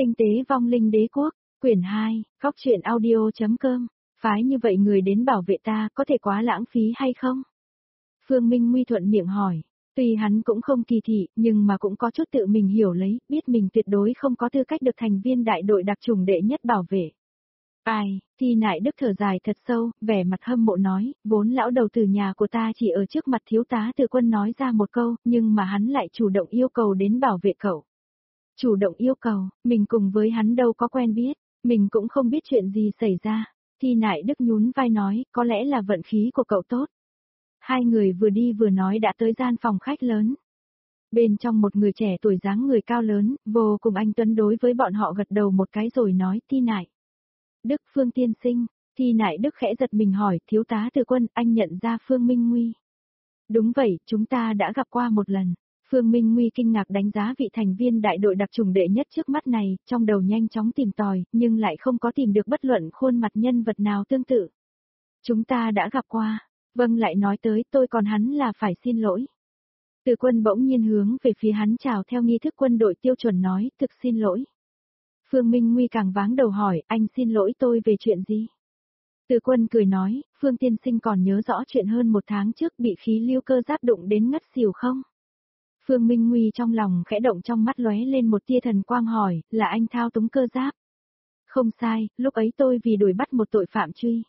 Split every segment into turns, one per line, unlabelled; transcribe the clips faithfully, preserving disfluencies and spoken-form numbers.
Tinh tế vong linh đế quốc, quyển hai, góc truyện audio.com, phái như vậy người đến bảo vệ ta có thể quá lãng phí hay không? Phương Minh Nguy thuận miệng hỏi, tuy hắn cũng không kỳ thị nhưng mà cũng có chút tự mình hiểu lấy, biết mình tuyệt đối không có tư cách được thành viên đại đội đặc chủng đệ nhất bảo vệ. Ai, Thi Nại Đức thở dài thật sâu, vẻ mặt hâm mộ nói, vốn lão đầu từ nhà của ta chỉ ở trước mặt thiếu tá Từ Quân nói ra một câu, nhưng mà hắn lại chủ động yêu cầu đến bảo vệ cậu. Chủ động yêu cầu, mình cùng với hắn đâu có quen biết, mình cũng không biết chuyện gì xảy ra. Thi Nại Đức nhún vai nói, có lẽ là vận khí của cậu tốt. Hai người vừa đi vừa nói đã tới gian phòng khách lớn. Bên trong một người trẻ tuổi dáng người cao lớn, vô cùng anh tuấn đối với bọn họ gật đầu một cái rồi nói, Thi Nại Đức Phương tiên sinh. Thi Nại Đức khẽ giật mình hỏi, thiếu tá Từ Quân, anh nhận ra Phương Minh Nguy? Đúng vậy, chúng ta đã gặp qua một lần. Phương Minh Nguy kinh ngạc đánh giá vị thành viên đại đội đặc chủng đệ nhất trước mắt này, trong đầu nhanh chóng tìm tòi, nhưng lại không có tìm được bất luận khuôn mặt nhân vật nào tương tự. Chúng ta đã gặp qua. Vâng, lại nói tới, tôi còn hắn là phải xin lỗi. Từ Quân bỗng nhiên hướng về phía hắn chào theo nghi thức quân đội tiêu chuẩn nói, thực xin lỗi. Phương Minh Nguy càng váng đầu hỏi, anh xin lỗi tôi về chuyện gì? Từ Quân cười nói, Phương tiên sinh còn nhớ rõ chuyện hơn một tháng trước bị khí lưu cơ giáp đụng đến ngất xỉu không? Phương Minh Nguy trong lòng khẽ động, trong mắt lóe lên một tia thần quang hỏi, là anh thao túng cơ giáp? Không sai, lúc ấy tôi vì đuổi bắt một tội phạm truy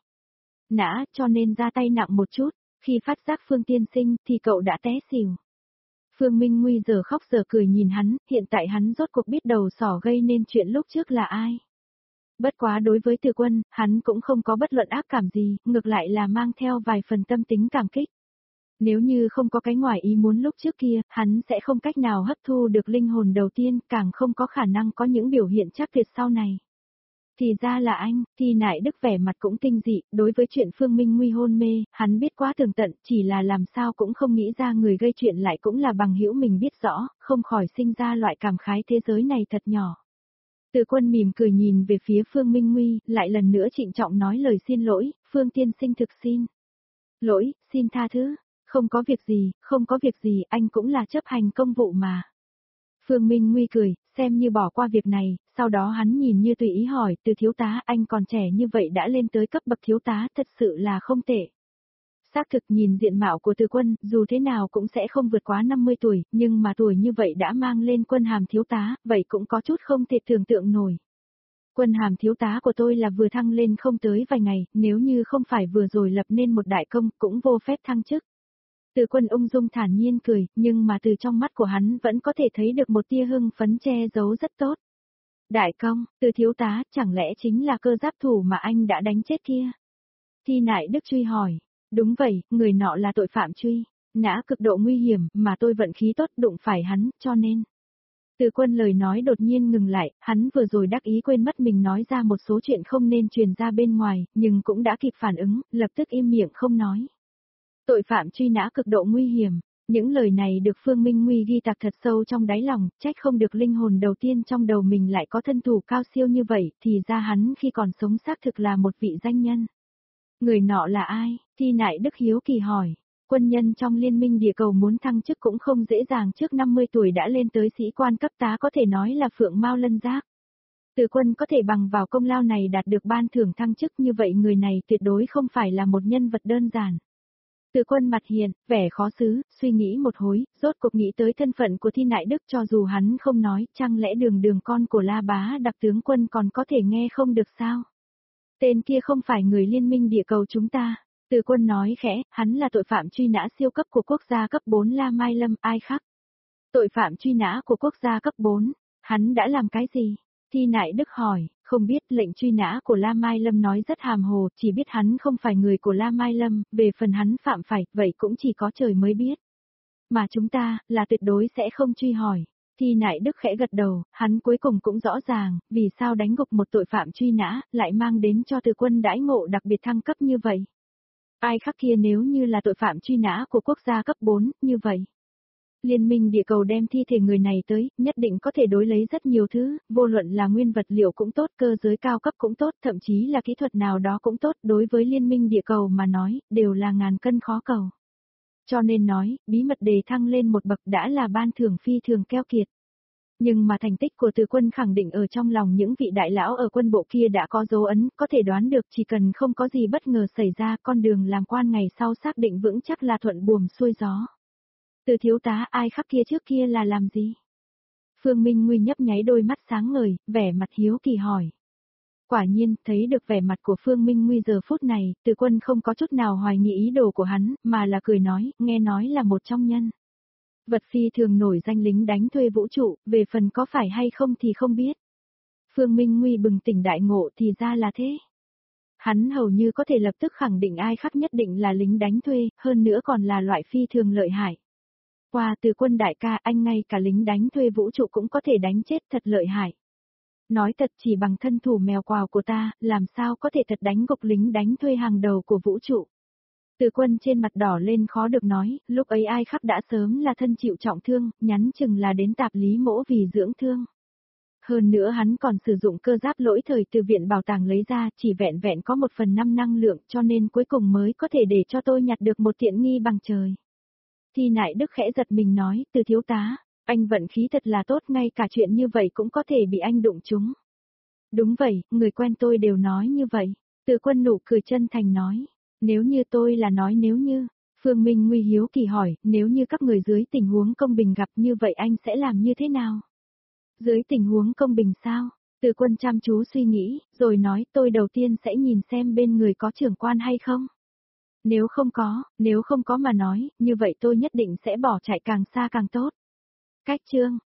nã cho nên ra tay nặng một chút, khi phát giác Phương tiên sinh thì cậu đã té xỉu. Phương Minh Nguy giờ khóc giờ cười nhìn hắn, hiện tại hắn rốt cuộc biết đầu sỏ gây nên chuyện lúc trước là ai. Bất quá đối với Từ Quân, hắn cũng không có bất luận ác cảm gì, ngược lại là mang theo vài phần tâm tính cảm kích. Nếu như không có cái ngoài ý muốn lúc trước kia, hắn sẽ không cách nào hấp thu được linh hồn đầu tiên, càng không có khả năng có những biểu hiện chắc tuyệt sau này. Thì ra là anh, Thi Nại Đức vẻ mặt cũng kinh dị, đối với chuyện Phương Minh Nguy hôn mê, hắn biết quá tường tận, chỉ là làm sao cũng không nghĩ ra người gây chuyện lại cũng là bằng hữu mình biết rõ, không khỏi sinh ra loại cảm khái thế giới này thật nhỏ. Từ Quân mỉm cười nhìn về phía Phương Minh Nguy, lại lần nữa trịnh trọng nói lời xin lỗi, Phương tiên sinh thực xin lỗi, xin tha thứ, không có việc gì, không có việc gì, anh cũng là chấp hành công vụ mà. Phương Minh Nguy cười, xem như bỏ qua việc này, sau đó hắn nhìn như tùy ý hỏi, Từ thiếu tá, anh còn trẻ như vậy đã lên tới cấp bậc thiếu tá, thật sự là không tệ. Xác thực nhìn diện mạo của Từ Quân, dù thế nào cũng sẽ không vượt quá năm mươi tuổi, nhưng mà tuổi như vậy đã mang lên quân hàm thiếu tá, vậy cũng có chút không thể tưởng tượng nổi. Quân hàm thiếu tá của tôi là vừa thăng lên không tới vài ngày, nếu như không phải vừa rồi lập nên một đại công, cũng vô phép thăng chức. Từ Quân ung dung thản nhiên cười, nhưng mà từ trong mắt của hắn vẫn có thể thấy được một tia hưng phấn che giấu rất tốt. Đại công, Từ thiếu tá, chẳng lẽ chính là cơ giáp thủ mà anh đã đánh chết kia? Thi Nại Đức truy hỏi. Đúng vậy, người nọ là tội phạm truy nã cực độ nguy hiểm, mà tôi vận khí tốt đụng phải hắn, cho nên. Từ Quân lời nói đột nhiên ngừng lại, hắn vừa rồi đắc ý quên mất mình nói ra một số chuyện không nên truyền ra bên ngoài, nhưng cũng đã kịp phản ứng, lập tức im miệng không nói. Tội phạm truy nã cực độ nguy hiểm, những lời này được Phương Minh Nguy ghi tạc thật sâu trong đáy lòng, trách không được linh hồn đầu tiên trong đầu mình lại có thân thủ cao siêu như vậy, thì ra hắn khi còn sống xác thực là một vị danh nhân. Người nọ là ai? Thi Nại Đức hiếu kỳ hỏi. Quân nhân trong liên minh địa cầu muốn thăng chức cũng không dễ dàng, trước năm mươi tuổi đã lên tới sĩ quan cấp tá có thể nói là phượng mao lân giác. Từ Quân có thể bằng vào công lao này đạt được ban thưởng thăng chức, như vậy người này tuyệt đối không phải là một nhân vật đơn giản. Từ Quân mặt hiền, vẻ khó xứ, suy nghĩ một hồi, rốt cuộc nghĩ tới thân phận của Thi Nại Đức, cho dù hắn không nói, chẳng lẽ Đường Đường con của La Bá đặc tướng quân còn có thể nghe không được sao? Tên kia không phải người liên minh địa cầu chúng ta. Từ Quân nói khẽ, hắn là tội phạm truy nã siêu cấp của quốc gia cấp bốn La Mai Lâm, ai khác? Tội phạm truy nã của quốc gia cấp bốn, hắn đã làm cái gì? Thi Nại Đức hỏi, không biết, lệnh truy nã của La Mai Lâm nói rất hàm hồ, chỉ biết hắn không phải người của La Mai Lâm, về phần hắn phạm phải, vậy cũng chỉ có trời mới biết. Mà chúng ta, là tuyệt đối sẽ không truy hỏi. Thi Nại Đức khẽ gật đầu, hắn cuối cùng cũng rõ ràng, vì sao đánh gục một tội phạm truy nã, lại mang đến cho Từ Quân đãi ngộ đặc biệt thăng cấp như vậy. Ai khác kia nếu như là tội phạm truy nã của quốc gia cấp bốn, như vậy. Liên minh địa cầu đem thi thể người này tới, nhất định có thể đối lấy rất nhiều thứ, vô luận là nguyên vật liệu cũng tốt, cơ giới cao cấp cũng tốt, thậm chí là kỹ thuật nào đó cũng tốt, đối với liên minh địa cầu mà nói, đều là ngàn cân khó cầu. Cho nên nói, bí mật đề thăng lên một bậc đã là ban thưởng phi thường keo kiệt. Nhưng mà thành tích của Từ Quân khẳng định ở trong lòng những vị đại lão ở quân bộ kia đã có dấu ấn, có thể đoán được chỉ cần không có gì bất ngờ xảy ra, con đường làm quan ngày sau xác định vững chắc là thuận buồm xuôi gió. Từ thiếu tá, ai khắc kia trước kia là làm gì? Phương Minh Nguy nhấp nháy đôi mắt sáng ngời, vẻ mặt hiếu kỳ hỏi. Quả nhiên, thấy được vẻ mặt của Phương Minh Nguy giờ phút này, Từ Quân không có chút nào hoài nghi ý đồ của hắn, mà là cười nói, nghe nói là một trong nhân vật phi thường nổi danh lính đánh thuê vũ trụ, về phần có phải hay không thì không biết. Phương Minh Nguy bừng tỉnh đại ngộ thì ra là thế. Hắn hầu như có thể lập tức khẳng định ai khắc nhất định là lính đánh thuê, hơn nữa còn là loại phi thường lợi hại. Qua Từ Quân đại ca, anh ngay cả lính đánh thuê vũ trụ cũng có thể đánh chết, thật lợi hại. Nói thật, chỉ bằng thân thủ mèo quào của ta, làm sao có thể thật đánh gục lính đánh thuê hàng đầu của vũ trụ. Từ Quân trên mặt đỏ lên khó được nói, lúc ấy ai khắc đã sớm là thân chịu trọng thương, nhắn chừng là đến tạp lý mỗ vì dưỡng thương. Hơn nữa hắn còn sử dụng cơ giáp lỗi thời từ viện bảo tàng lấy ra, chỉ vẹn vẹn có một phần năm năng lượng, cho nên cuối cùng mới có thể để cho tôi nhặt được một tiện nghi bằng trời. Thi Nại Đức khẽ giật mình nói, Từ thiếu tá, anh vận khí thật là tốt, ngay cả chuyện như vậy cũng có thể bị anh đụng trúng. Đúng vậy, người quen tôi đều nói như vậy. Từ Quân nụ cười chân thành nói, nếu như tôi là nói nếu như, Phương Minh Nguy hiếu kỳ hỏi, nếu như các người dưới tình huống công bình gặp như vậy anh sẽ làm như thế nào? Dưới tình huống công bình sao? Từ Quân chăm chú suy nghĩ, rồi nói tôi đầu tiên sẽ nhìn xem bên người có trưởng quan hay không. Nếu không có, nếu không có mà nói, như vậy tôi nhất định sẽ bỏ chạy càng xa càng tốt. Cách chương